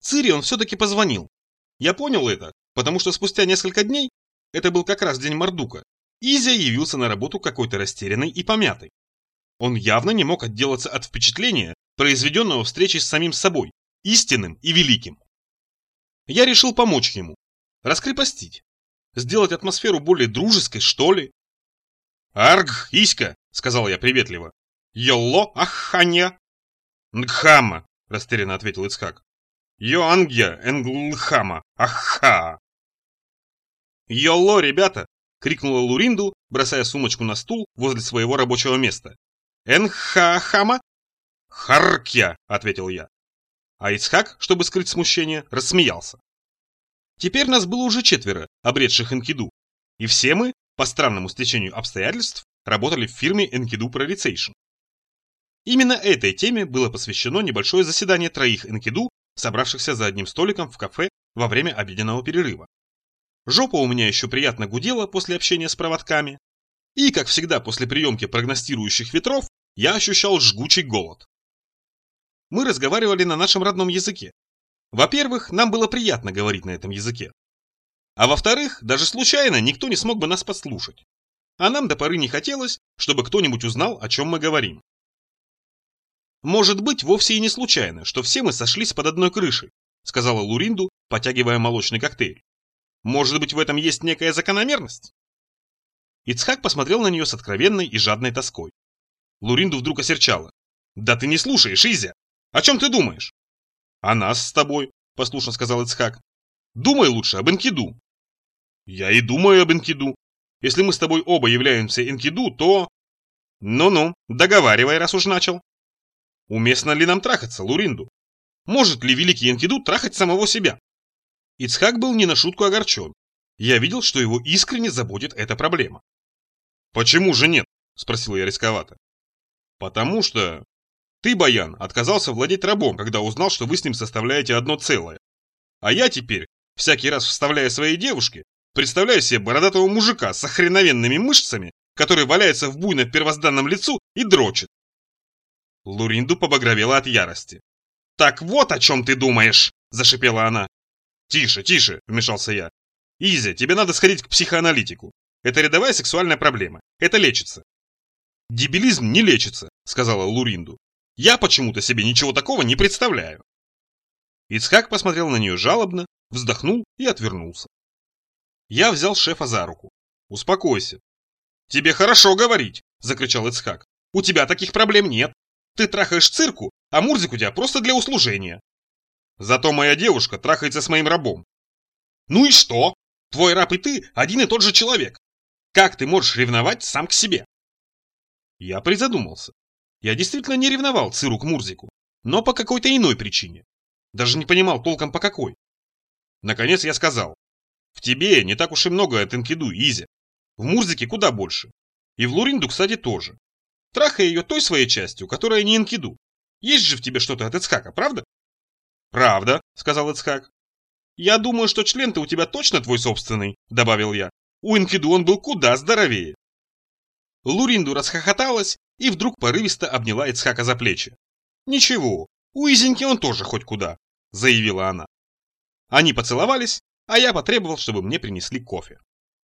Цири он все-таки позвонил. Я понял это, потому что спустя несколько дней, это был как раз день Мардука, Изя явился на работу какой-то растерянный и помятый. Он явно не мог отделаться от впечатления, произведенного встречей с самим собой, истинным и великим. Я решил помочь ему, раскрепостить, сделать атмосферу более дружеской, что ли. «Арг, Иська!» — сказал я приветливо. «Йолло, ахханья!» «Нгхама!» — растерянно ответил Ицхак. «Йоангья, энглхама, ахха!» «Йолло, ребята!» — крикнула Луринду, бросая сумочку на стул возле своего рабочего места. «Энхахама?» «Харкья!» — ответил я. А Ицхак, чтобы скрыть смущение, рассмеялся. Теперь нас было уже 4, обретших Энкиду, и все мы, по странному стечению обстоятельств, работали в фирме Enkidu Prioritization. Именно этой теме было посвящено небольшое заседание 3 Энкиду, собравшихся за одним столиком в кафе во время обеденного перерыва. Жопа у меня еще приятно гудела после общения с проводками, и, как всегда после приемки прогностирующих ветров, я ощущал жгучий голод. Мы разговаривали на нашем родном языке. Во-первых, нам было приятно говорить на этом языке. А во-вторых, даже случайно никто не смог бы нас подслушать. А нам до поры не хотелось, чтобы кто-нибудь узнал, о чем мы говорим. «Может быть, вовсе и не случайно, что все мы сошлись под одной крышей», сказала Луринду, потягивая молочный коктейль. «Может быть, в этом есть некая закономерность?» Ицхак посмотрел на нее с откровенной и жадной тоской. Луринду вдруг осерчала. «Да ты не слушаешь, Изя! О чем ты думаешь?» «О нас с тобой», послушно сказал Ицхак. «Думай лучше об Энкиду». «Я и думаю об Энкиду. Если мы с тобой оба являемся Энкиду, то...» «Ну-ну, договаривай, раз уж начал». «Уместно ли нам трахаться, Луринду? Может ли великий Энкиду трахать самого себя?» Ицхак был не на шутку огорчен. Я видел, что его искренне заботит эта проблема. «Почему же нет?» – спросил я рисковато. «Потому что... Ты, Баян, отказался владеть рабом, когда узнал, что вы с ним составляете одно целое. А я теперь, всякий раз вставляя своей девушке, представляю себе бородатого мужика с охреновенными мышцами, который валяется в буйно первозданном лицу и дрочит». Луринду побагровела от ярости. «Так вот о чем ты думаешь!» – зашипела она. «Тише, тише!» – вмешался я. «Изя, тебе надо сходить к психоаналитику. Это рядовая сексуальная проблема. Это лечится». «Дебилизм не лечится», – сказала Луринду. «Я почему-то себе ничего такого не представляю». Ицхак посмотрел на нее жалобно, вздохнул и отвернулся. Я взял шефа за руку. «Успокойся». «Тебе хорошо говорить», – закричал Ицхак. «У тебя таких проблем нет. Ты трахаешь цирку, а Мурзик у тебя просто для услужения. Зато моя девушка трахается с моим рабом». «Ну и что? Твой раб и ты один и тот же человек. Как ты можешь ревновать сам к себе?» Я призадумался. Я действительно не ревновал Циру к Мурзику, но по какой-то иной причине. Даже не понимал толком по какой. Наконец я сказал: «В тебе не так уж и много от Энкиду, Изя. В Мурзике куда больше. И в Луринду, кстати, тоже. Трахай ее той своей частью, которая не Энкиду. Есть же в тебе что-то от Ицхака, правда?» «Правда», — сказал Ицхак. «Я думаю, что член-то у тебя точно твой собственный», — добавил я. «У Энкиду он был куда здоровее». Луринду расхохоталась и вдруг порывисто обняла Ицхака за плечи. «Ничего, у Изеньки он тоже хоть куда», — заявила она. Они поцеловались, а я потребовал, чтобы мне принесли кофе.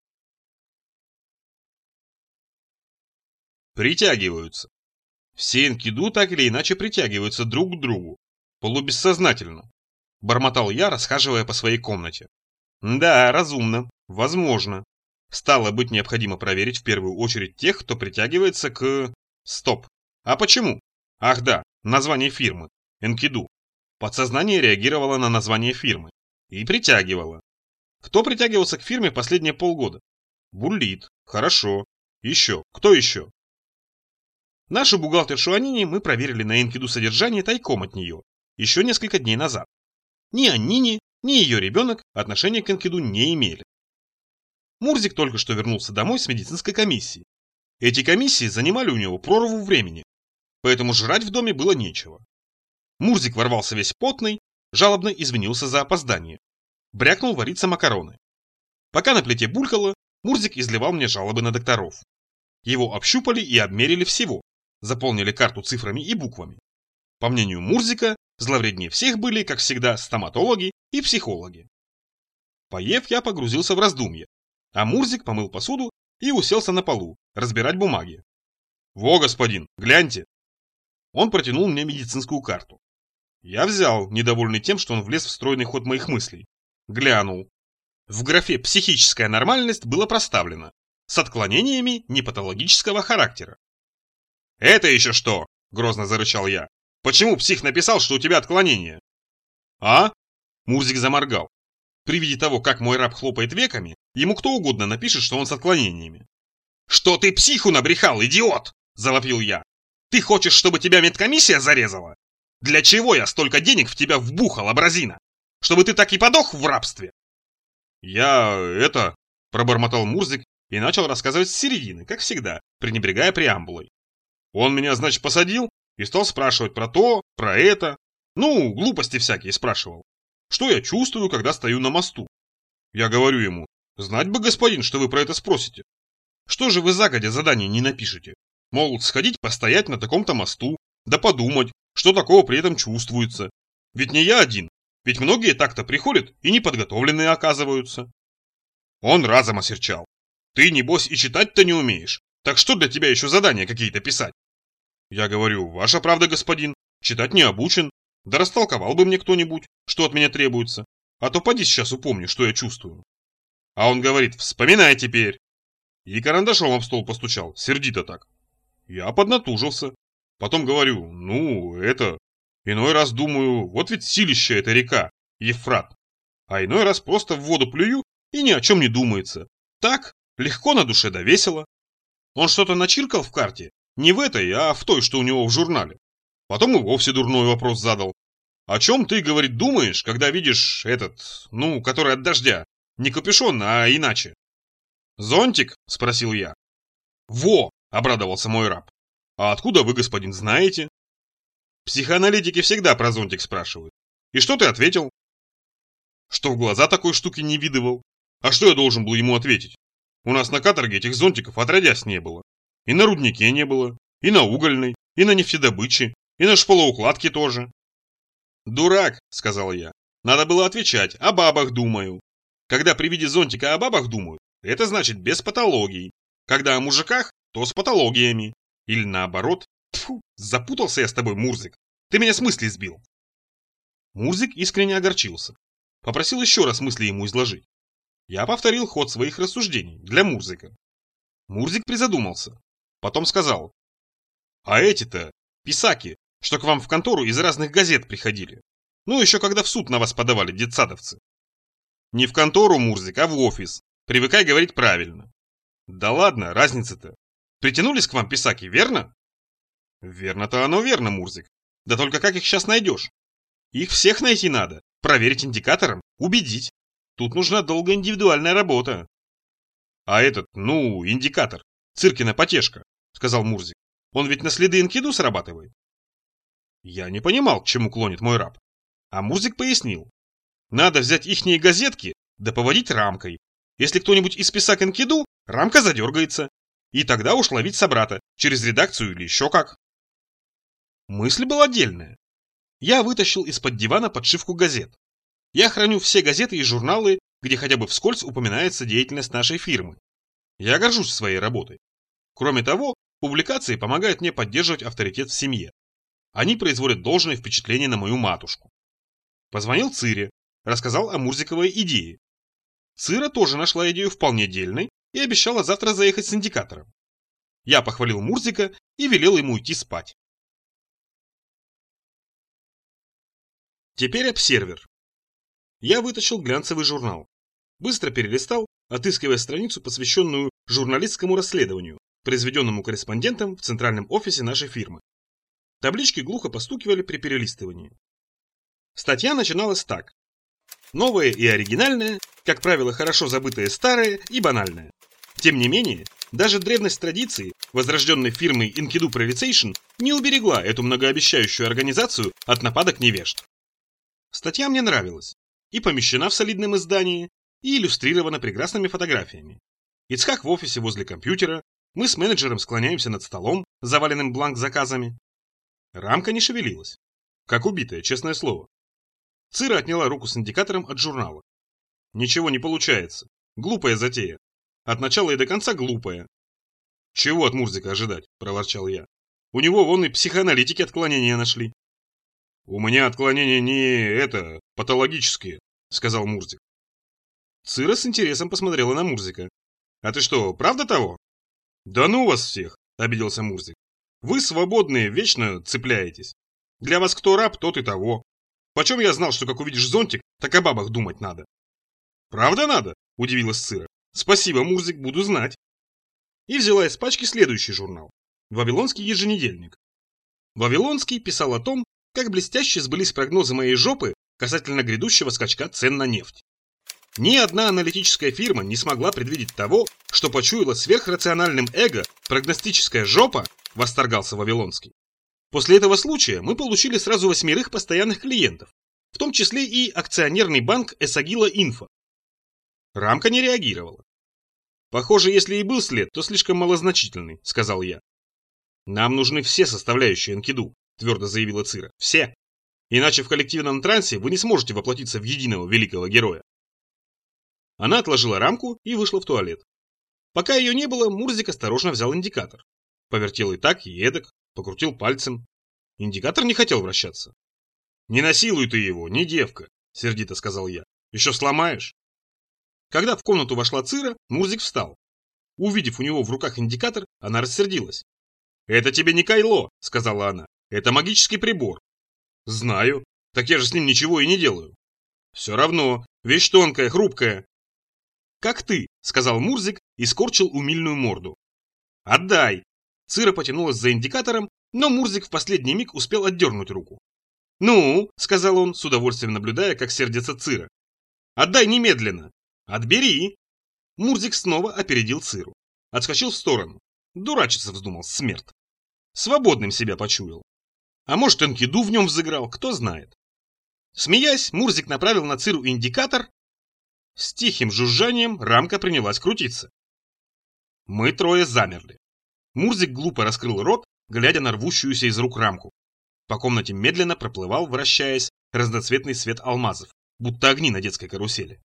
Притягиваются. Все Энкиду так или иначе притягиваются друг к другу, полубессознательно. Бормотал я, расхаживая по своей комнате. Да, разумно, возможно. Стало быть, необходимо проверить в первую очередь тех, кто притягивается к... Стоп. А почему? Ах да, название фирмы. Энкиду. Подсознание реагировало на название фирмы. И притягивало. Кто притягивался к фирме последние полгода? Буллит. Хорошо. Еще. Кто еще? Нашу бухгалтершу Анине мы проверили на Энкиду содержание тайком от нее. Еще несколько дней назад. Ни Анине, ни ее ребенок отношения к Энкиду не имели. Мурзик только что вернулся домой с медицинской комиссии. Эти комиссии занимали у него прорву времени, поэтому жрать в доме было нечего. Мурзик ворвался весь потный, жалобно извинился за опоздание. Брякнул вариться макароны. Пока на плите булькало, Мурзик изливал мне жалобы на докторов. Его общупали и обмерили всего, заполнили карту цифрами и буквами. По мнению Мурзика, Зловреднее всех были, как всегда, стоматологи и психологи. Поев, я погрузился в раздумье, а Мурзик помыл посуду и уселся на полу, разбирать бумаги. «Во, господин, гляньте!» Он протянул мне медицинскую карту. Я взял, недовольный тем, что он влез в стройный ход моих мыслей. Глянул. В графе «Психическая нормальность» было проставлено с отклонениями непатологического характера. «Это еще что?» – грозно зарычал я. «Почему псих написал, что у тебя отклонение?» «А?» – Мурзик заморгал. При виде того, как мой раб хлопает веками, ему кто угодно напишет, что он с отклонениями. «Что ты психу набрехал, идиот?» – завопил я. «Ты хочешь, чтобы тебя медкомиссия зарезала? Для чего я столько денег в тебя вбухал, абразина? Чтобы ты так и подох в рабстве?» пробормотал Мурзик и начал рассказывать с середины, как всегда, пренебрегая преамбулой. Он меня, значит, посадил и стал спрашивать про то, про это. Ну, глупости всякие спрашивал. Что я чувствую, когда стою на мосту? Я говорю ему: знать бы, господин, что вы про это спросите. Что же вы загодя задание не напишете? Мол, сходить постоять на таком-то мосту, да подумать, что такого при этом чувствуется. Ведь не я один, ведь многие так-то приходят и неподготовленные оказываются. Он разом осерчал. Ты, небось, и читать-то не умеешь, так что для тебя еще задания какие-то писать? Я говорю: ваша правда, господин, читать не обучен, да растолковал бы мне кто-нибудь, что от меня требуется, а то поди сейчас упомни, что я чувствую. А он говорит: вспоминай теперь. И карандашом об стол постучал, сердито так. Я поднатужился. Потом говорю: иной раз думаю, вот ведь силища эта река, Евфрат. А иной раз просто в воду плюю и ни о чем не думается. Так, легко на душе да весело. Он что-то начиркал в карте, не в этой, а в той, что у него в журнале. Потом и вовсе дурной вопрос задал. О чем ты, говорит, думаешь, когда видишь который от дождя? Не капюшон, а иначе. Зонтик? Спросил я. Во! Обрадовался мой раб. А откуда вы, господин, знаете? Психоаналитики всегда про зонтик спрашивают. И что ты ответил? Что в глаза такой штуки не видывал. А что я должен был ему ответить? У нас на каторге этих зонтиков отродясь не было. И на руднике не было, и на угольной, и на нефтедобыче, и на шпалоукладке тоже. Дурак, сказал я. Надо было отвечать: о бабах думаю. Когда при виде зонтика о бабах думают, это значит без патологий. Когда о мужиках, то с патологиями. Или наоборот. Тьфу, запутался я с тобой, Мурзик. Ты меня с мысли сбил. Мурзик искренне огорчился. Попросил еще раз мысли ему изложить. Я повторил ход своих рассуждений для Мурзика. Мурзик призадумался. Потом сказал: а эти-то, писаки, что к вам в контору из разных газет приходили. Ну, еще когда в суд на вас подавали детсадовцы. Не в контору, Мурзик, а в офис. Привыкай говорить правильно. Да ладно, разница-то. Притянулись к вам писаки, верно? Верно-то оно верно, Мурзик. Да только как их сейчас найдешь? Их всех найти надо, проверить индикатором, убедить. Тут нужна долгая индивидуальная работа. А индикатор, Цыркина потешка, сказал Мурзик. Он ведь на следы Энкиду срабатывает. Я не понимал, к чему клонит мой раб. А Мурзик пояснил. Надо взять ихние газетки, да поводить рамкой. Если кто-нибудь из писак Энкиду, рамка задергается. И тогда уж ловить собрата, через редакцию или еще как. Мысль была дельная. Я вытащил из-под дивана подшивку газет. Я храню все газеты и журналы, где хотя бы вскользь упоминается деятельность нашей фирмы. Я горжусь своей работой. Кроме того, публикации помогают мне поддерживать авторитет в семье. Они производят должное впечатление на мою матушку. Позвонил Цире, рассказал о Мурзиковой идее. Цира тоже нашла идею вполне дельной и обещала завтра заехать с индикатором. Я похвалил Мурзика и велел ему идти спать. Теперь обсервер. Я вытащил глянцевый журнал. Быстро перелистал, отыскивая страницу, посвященную журналистскому расследованию, произведенному корреспондентом в центральном офисе нашей фирмы. Таблички глухо постукивали при перелистывании. Статья начиналась так. Новое и оригинальное, как правило, хорошо забытое старое и банальное. Тем не менее, даже древность традиции, возрожденной фирмой Enkidu Prioritization, не уберегла эту многообещающую организацию от нападок невежд. Статья мне нравилась. И помещена в солидном издании, и иллюстрирована прекрасными фотографиями. Ицхак в офисе возле компьютера, мы с менеджером склоняемся над столом, заваленным бланк-заказами. Рамка не шевелилась. Как убитая, честное слово. Цира отняла руку с индикатором от журнала. Ничего не получается. Глупая затея. От начала и до конца глупая. Чего от Мурзика ожидать, проворчал я. У него вон и психоаналитики отклонения нашли. У меня отклонения не патологические, сказал Мурзик. Цира с интересом посмотрела на Мурзика. А ты что, правда того? Да ну вас всех, обиделся Мурзик. Вы свободные, вечно цепляетесь. Для вас кто раб, тот и того. Почем я знал, что как увидишь зонтик, так о бабах думать надо? Правда надо? Удивилась Цира. Спасибо, Мурзик, буду знать. И взяла из пачки следующий журнал. Вавилонский еженедельник. Вавилонский писал о том, как блестяще сбылись прогнозы моей жопы касательно грядущего скачка цен на нефть. Ни одна аналитическая фирма не смогла предвидеть того, что почуяла сверхрациональным эго прогностическая жопа, восторгался Вавилонский. После этого случая мы получили сразу 8 постоянных клиентов, в том числе и акционерный банк Эсагила Инфо. Рамка не реагировала. Похоже, если и был след, то слишком малозначительный, сказал я. Нам нужны все составляющие Энкиду, твердо заявила Цира. Все. Иначе в коллективном трансе вы не сможете воплотиться в единого великого героя. Она отложила рамку и вышла в туалет. Пока ее не было, Мурзик осторожно взял индикатор. Повертел и так, и эдак, покрутил пальцем. Индикатор не хотел вращаться. «Не насилуй ты его, не девка», — сердито сказал я. «Еще сломаешь». Когда в комнату вошла Цира, Мурзик встал. Увидев у него в руках индикатор, она рассердилась. «Это тебе не кайло», — сказала она. «Это магический прибор». «Знаю. Так я же с ним ничего и не делаю». «Все равно. Вещь тонкая, хрупкая». «Как ты», — сказал Мурзик и скорчил умильную морду. «Отдай». Цира потянулась за индикатором, но Мурзик в последний миг успел отдернуть руку. «Ну», — сказал он, с удовольствием наблюдая, как сердится Цира. «Отдай немедленно». «Отбери». Мурзик снова опередил Циру. Отскочил в сторону. Дурачиться вздумал, смерть. Свободным себя почуял. А может, Энкиду в нем взыграл, кто знает. Смеясь, Мурзик направил на Циру индикатор. С тихим жужжанием рамка принялась крутиться. Мы трое замерли. Мурзик глупо раскрыл рот, глядя на рвущуюся из рук рамку. По комнате медленно проплывал, вращаясь, разноцветный свет алмазов, будто огни на детской карусели.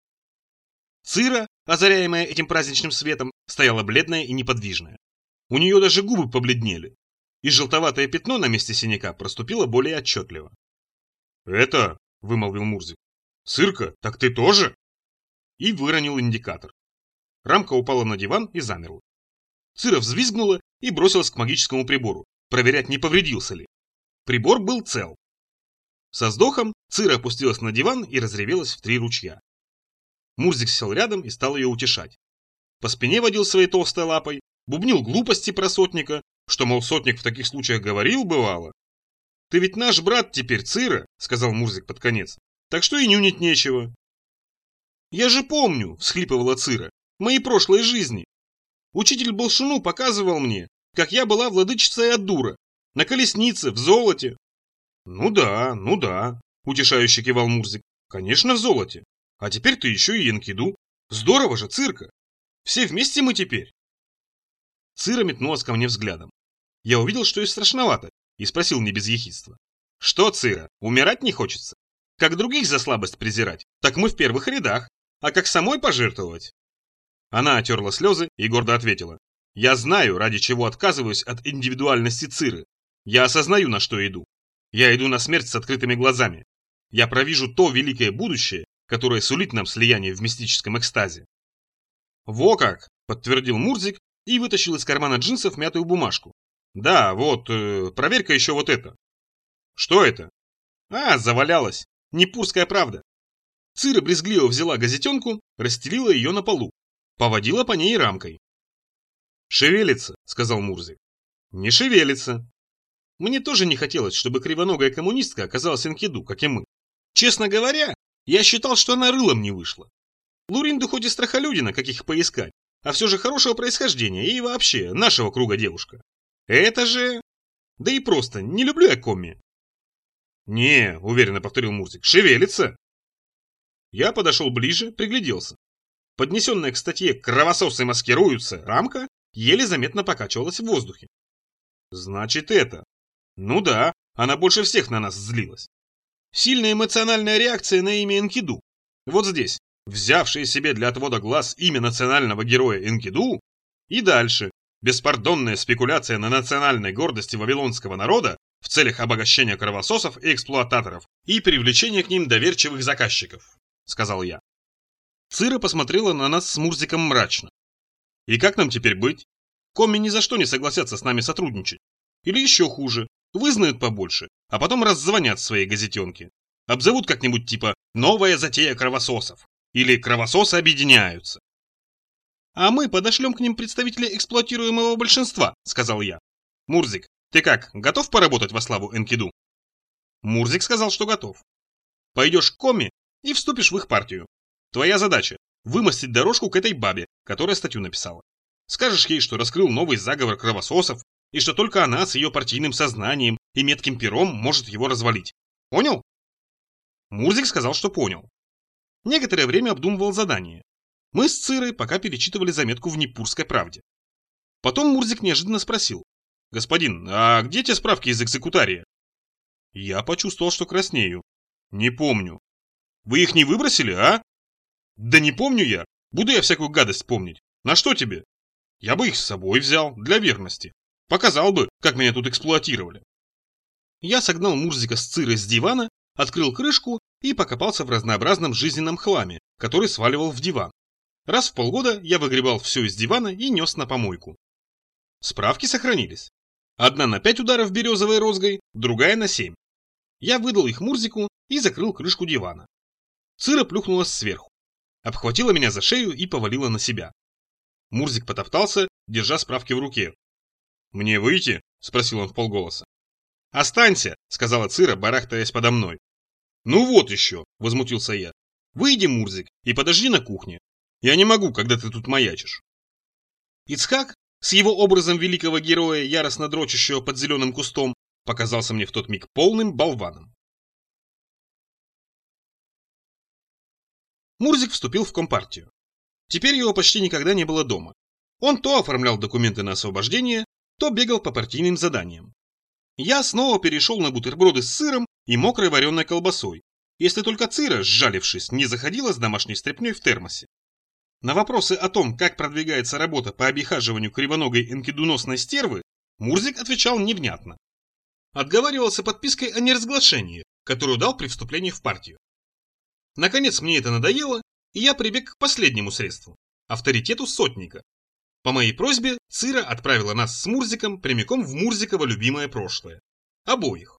Цира, озаряемая этим праздничным светом, стояла бледная и неподвижная. У нее даже губы побледнели, и желтоватое пятно на месте синяка проступило более отчетливо. «Это...» — вымолвил Мурзик. «Цирка, так ты тоже?» И выронил индикатор. Рамка упала на диван и замерла. Цира взвизгнула и бросилась к магическому прибору, проверять, не повредился ли. Прибор был цел. Со вздохом Цира опустилась на диван и разревелась в 3 ручья. Мурзик сел рядом и стал ее утешать. По спине водил своей толстой лапой, бубнил глупости про сотника, что, мол, сотник в таких случаях говорил, бывало. «Ты ведь наш брат теперь, Цира», — сказал Мурзик под конец, — «так что и нюнить нечего». «Я же помню», — всхлипывала Цира, — «мои прошлые жизни. Учитель Болшуну показывал мне, как я была владычицей Аддура, на колеснице, в золоте». Ну да», — утешающе кивал Мурзик, — «конечно, в золоте. А теперь ты еще и Энкиду. Здорово же, Цирка. Все вместе мы теперь». Цира метнулась ко мне взглядом. Я увидел, что ей страшновато, и спросил не без ехидства. «Что, Цира, умирать не хочется? Как других за слабость презирать, так мы в первых рядах. А как самой пожертвовать?» Она отерла слезы и гордо ответила. «Я знаю, ради чего отказываюсь от индивидуальности Циры. Я осознаю, на что иду. Я иду на смерть с открытыми глазами. Я провижу то великое будущее, которое сулит нам слияние в мистическом экстазе». «Во как!» — подтвердил Мурзик и вытащил из кармана джинсов мятую бумажку. «Да, вот, проверь-ка еще вот это». «Что это?» «А, завалялась. Непурская правда». Цира брезгливо взяла газетенку, расстелила ее на полу, поводила по ней рамкой. «Шевелится», — сказал Мурзик. «Не шевелится». Мне тоже не хотелось, чтобы кривоногая коммунистка оказалась Энкиду, как и мы. Честно говоря, я считал, что она рылом не вышла. Луринду хоть и страхолюдина, каких поискать, а все же хорошего происхождения и вообще нашего круга девушка. Это же... Да и просто, не люблю я комми. «Не», — уверенно повторил Мурзик, — «шевелится». Я подошел ближе, пригляделся. Поднесенная к статье «Кровососы маскируются» рамка еле заметно покачивалась в воздухе. Значит, это... Ну да, Она больше всех на нас злилась. Сильная эмоциональная реакция на имя Энкиду. Вот здесь, взявшие себе для отвода глаз имя национального героя Энкиду, и дальше, беспардонная спекуляция на национальной гордости вавилонского народа в целях обогащения кровососов и эксплуататоров и привлечения к ним доверчивых заказчиков, сказал я. Цира посмотрела на нас с Мурзиком мрачно. И как нам теперь быть? Коми ни за что не согласятся с нами сотрудничать. Или еще хуже, вызнают побольше, а потом раззвонят своей газетенке. Обзовут как-нибудь типа «Новая затея кровососов» или «Кровососы объединяются». «А мы подошлем к ним представителя эксплуатируемого большинства», — сказал я. «Мурзик, ты как, готов поработать во славу Энкиду?» Мурзик сказал, что готов. «Пойдешь к Коми и вступишь в их партию. Твоя задача – вымостить дорожку к этой бабе, которая статью написала. Скажешь ей, что раскрыл новый заговор кровососов, и что только она с ее партийным сознанием и метким пером может его развалить. Понял?» Мурзик сказал, что понял. Некоторое время обдумывал задание. Мы с Цирой пока перечитывали заметку в Непурской правде. Потом Мурзик неожиданно спросил: «Господин, а где те справки из экзекутария?» Я почувствовал, что краснею. «Не помню». «Вы их не выбросили, а?» «Да не помню я. Буду я всякую гадость помнить. На что тебе?» «Я бы их с собой взял, для верности. Показал бы, как меня тут эксплуатировали». Я согнал Мурзика с Цирой с дивана, открыл крышку и покопался в разнообразном жизненном хламе, который сваливал в диван. Раз в полгода я выгребал все из дивана и нес на помойку. Справки сохранились. Одна на 5 ударов березовой розгой, другая на 7. Я выдал их Мурзику и закрыл крышку дивана. Цира плюхнулась сверху, обхватила меня за шею и повалила на себя. Мурзик потоптался, держа справки в руке. «Мне выйти?» – спросил он вполголоса. «Останься», – сказала Цира, барахтаясь подо мной. «Ну вот еще», – возмутился я. «Выйди, Мурзик, и подожди на кухне. Я не могу, когда ты тут маячишь». Ицхак, с его образом великого героя, яростно дрочащего под зеленым кустом, показался мне в тот миг полным болваном. Мурзик вступил в компартию. Теперь его почти никогда не было дома. Он то оформлял документы на освобождение, то бегал по партийным заданиям. Я снова перешел на бутерброды с сыром и мокрой вареной колбасой, если только Цира, сжалившись, не заходила с домашней стряпней в термосе. На вопросы о том, как продвигается работа по обихаживанию кривоногой энкидуносной стервы, Мурзик отвечал невнятно. Отговаривался подпиской о неразглашении, которую дал при вступлении в партию. Наконец мне это надоело, и я прибег к последнему средству – авторитету сотника. По моей просьбе Цира отправила нас с Мурзиком прямиком в Мурзиково любимое прошлое. Обоих.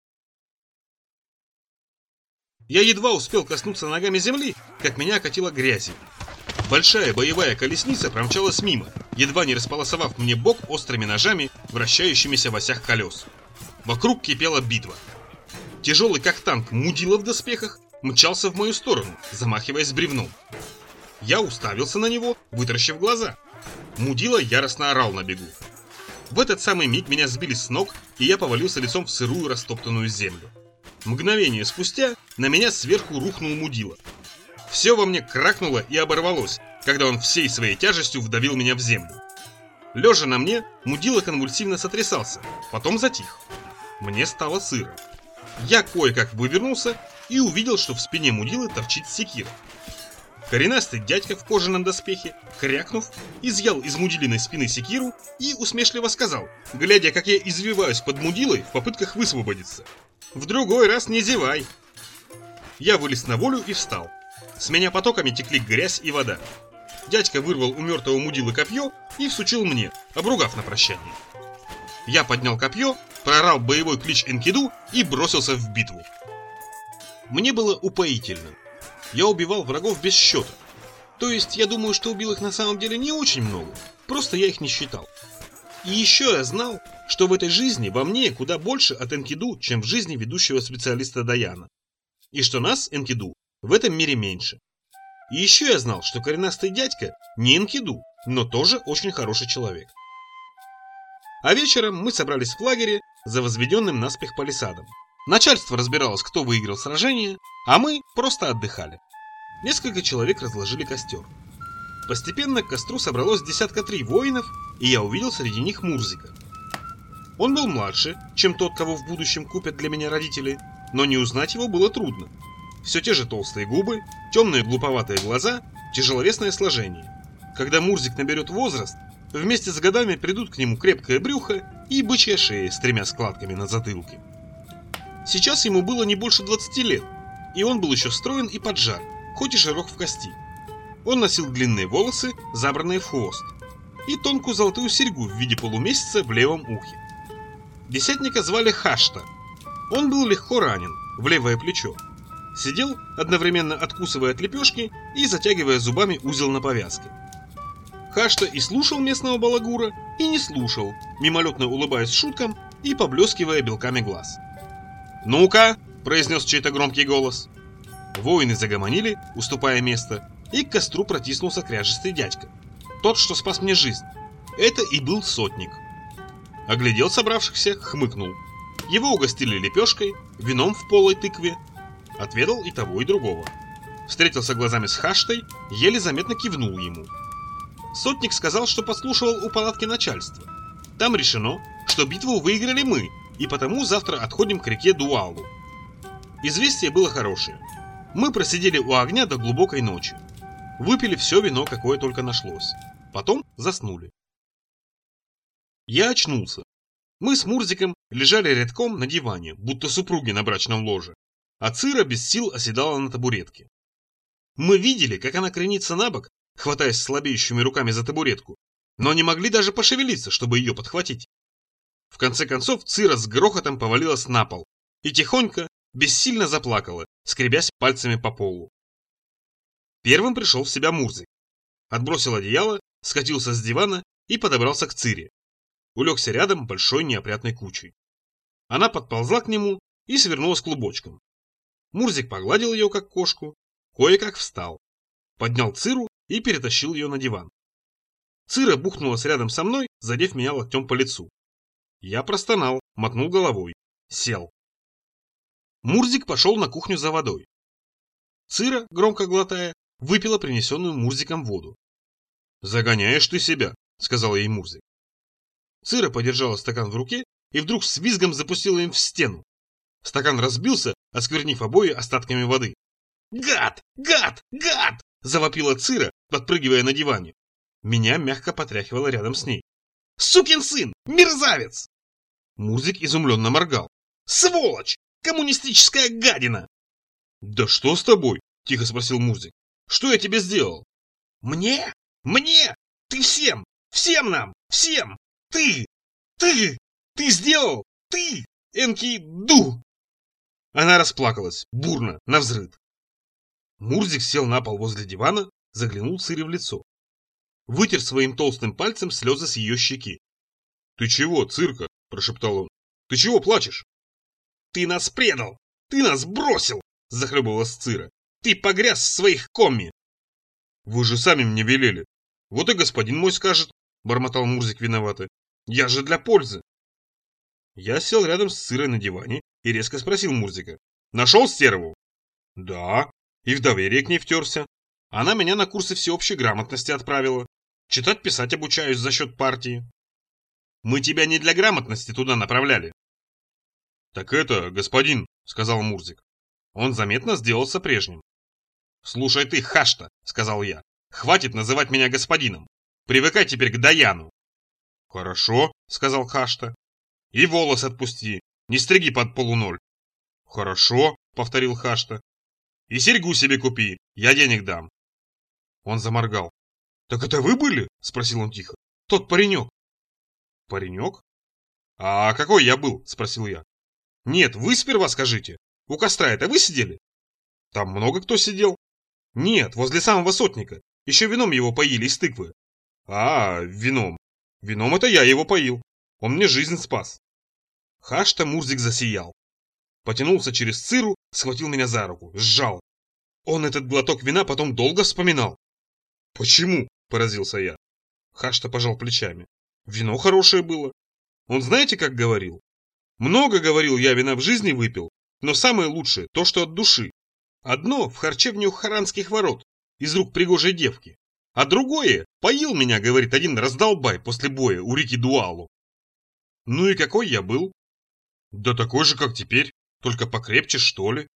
Я едва успел коснуться ногами земли, как меня окатило грязью. Большая боевая колесница промчалась мимо, едва не располосовав мне бок острыми ножами, вращающимися в осях колес. Вокруг кипела битва. Тяжелый как танк мудила в доспехах мчался в мою сторону, замахиваясь бревном. Я уставился на него, вытаращив глаза. Мудила яростно орал на бегу. В этот самый миг меня сбили с ног, и я повалился лицом в сырую растоптанную землю. Мгновение спустя на меня сверху рухнул мудила. Все во мне кракнуло и оборвалось, когда он всей своей тяжестью вдавил меня в землю. Лежа на мне, мудила конвульсивно сотрясался, потом затих. Мне стало сыро. Я кое-как вывернулся и увидел, что в спине мудилы торчит секира. Коренастый дядька в кожаном доспехе, крякнув, изъял из мудилиной спины секиру и усмешливо сказал, глядя, как я извиваюсь под мудилой в попытках высвободиться: «В другой раз не зевай». Я вылез на волю и встал. С меня потоками текли грязь и вода. Дядька вырвал у мертвого мудилы копье и всучил мне, обругав на прощание. Я поднял копье, проорал боевой клич Энкиду и бросился в битву. Мне было упоительно. Я убивал врагов без счета. То есть я думаю, что убил их на самом деле не очень много, просто я их не считал. И еще я знал, что в этой жизни во мне куда больше от Энкиду, чем в жизни ведущего специалиста Даяна. И что нас, Энкиду, в этом мире меньше. И еще я знал, что коренастый дядька не Энкиду, но тоже очень хороший человек. А вечером мы собрались в лагере за возведенным наспех палисадом. Начальство разбиралось, кто выиграл сражение, а мы просто отдыхали. Несколько человек разложили костер. Постепенно к костру собралось 3 воинов, и я увидел среди них Мурзика. Он был младше, чем тот, кого в будущем купят для меня родители, но не узнать его было трудно. Все те же толстые губы, темные глуповатые глаза, тяжеловесное сложение. Когда Мурзик наберет возраст, вместе с годами придут к нему крепкое брюхо и бычья шея с 3 складками на затылке. Сейчас ему было не больше 20 лет, и он был еще строен и поджар, хоть и широк в кости. Он носил длинные волосы, забранные в хвост, и тонкую золотую серьгу в виде полумесяца в левом ухе. Десятника звали Хашта. Он был легко ранен, в левое плечо. Сидел, одновременно откусывая от лепешки и затягивая зубами узел на повязке. Хашта и слушал местного балагура, и не слушал, мимолетно улыбаясь шуткам и поблескивая белками глаз. «Ну-ка!» – произнес чей-то громкий голос. Воины загомонили, уступая место, и к костру протиснулся кряжестый дядька. Тот, что спас мне жизнь. Это и был сотник. Оглядел собравшихся, хмыкнул. Его угостили лепешкой, вином в полой тыкве. Отведал и того, и другого. Встретился глазами с Хаштой, еле заметно кивнул ему. Сотник сказал, что подслушивал у палатки начальства. Там решено, что битву выиграли мы, и потому завтра отходим к реке Дуалу. Известие было хорошее. Мы просидели у огня до глубокой ночи. Выпили все вино, какое только нашлось. Потом заснули. Я очнулся. Мы с Мурзиком лежали рядком на диване, будто супруги на брачном ложе, а Цира без сил оседала на табуретке. Мы видели, как она кренится на бок, хватаясь слабеющими руками за табуретку, но не могли даже пошевелиться, чтобы ее подхватить. В конце концов Цира с грохотом повалилась на пол и тихонько, бессильно заплакала, скребясь пальцами по полу. Первым пришел в себя Мурзик. Отбросил одеяло, скатился с дивана и подобрался к Цире. Улегся рядом большой неопрятной кучей. Она подползла к нему и свернулась клубочком. Мурзик погладил ее, как кошку, кое-как встал, поднял Циру и перетащил ее на диван. Цира бухнулась рядом со мной, задев меня локтем по лицу. Я простонал, мотнул головой, сел. Мурзик пошел на кухню за водой. Цира, громко глотая, выпила принесенную Мурзиком воду. «Загоняешь ты себя», — сказал ей Мурзик. Цира подержала стакан в руке и вдруг с визгом запустила им в стену. Стакан разбился, осквернив обои остатками воды. «Гад! Гад! Гад!» — завопила Цира, подпрыгивая на диване. Меня мягко потряхивало рядом с ней. «Сукин сын! Мерзавец!» Мурзик изумленно моргал. «Сволочь! Коммунистическая гадина!» «Да что с тобой?» — тихо спросил Мурзик. «Что я тебе сделал?» «Мне? Мне? Ты всем! Всем нам! Всем! Ты! Ты сделал! Ты! Энки-ду!» Она расплакалась, бурно, навзрыд. Мурзик сел на пол возле дивана, заглянул Цире в лицо. Вытер своим толстым пальцем слезы с ее щеки. «Ты чего, Цирка?» – прошептал он. «Ты чего плачешь?» «Ты нас предал! Ты нас бросил!» – захлебывалась Цира. «Ты погряз в своих комми!» «Вы же сами мне велели. Вот и господин мой скажет», – бормотал Мурзик виновато. «Я же для пользы». Я сел рядом с Цирой на диване и резко спросил Мурзика. «Нашел стерву?» «Да». И в доверие к ней втерся. Она меня на курсы всеобщей грамотности отправила. Читать-писать обучаюсь за счет партии. Мы тебя не для грамотности туда направляли. Так это, господин, сказал Мурзик. Он заметно сделался прежним. Слушай ты, Хашта, сказал я. Хватит называть меня господином. Привыкай теперь к Даяну. Хорошо, сказал Хашта. И волос отпусти, не стриги под полуноль. Хорошо, повторил Хашта. И серьгу себе купи, я денег дам. Он заморгал. Так это вы были? Спросил он тихо. Тот паренек. Паренек? А какой я был? Спросил я. Нет, вы сперва скажите. У костра это вы сидели? Там много кто сидел. Нет, возле самого сотника. Еще вином его поили из тыквы. А, вином. Вином это я его поил. Он мне жизнь спас. Хашта Мурзик засиял. Потянулся через Циру, схватил меня за руку, сжал. Он этот глоток вина потом долго вспоминал. Почему? Поразился я. Хашта пожал плечами. Вино хорошее было. Он знаете, как говорил? Много, говорил, я вина в жизни выпил, но самое лучшее то, что от души. Одно в харчевне у Харанских ворот, из рук пригожей девки. А другое поил меня, говорит один раздолбай после боя у реки Дуалу. Ну и какой я был? Да такой же, как теперь, только покрепче, что ли.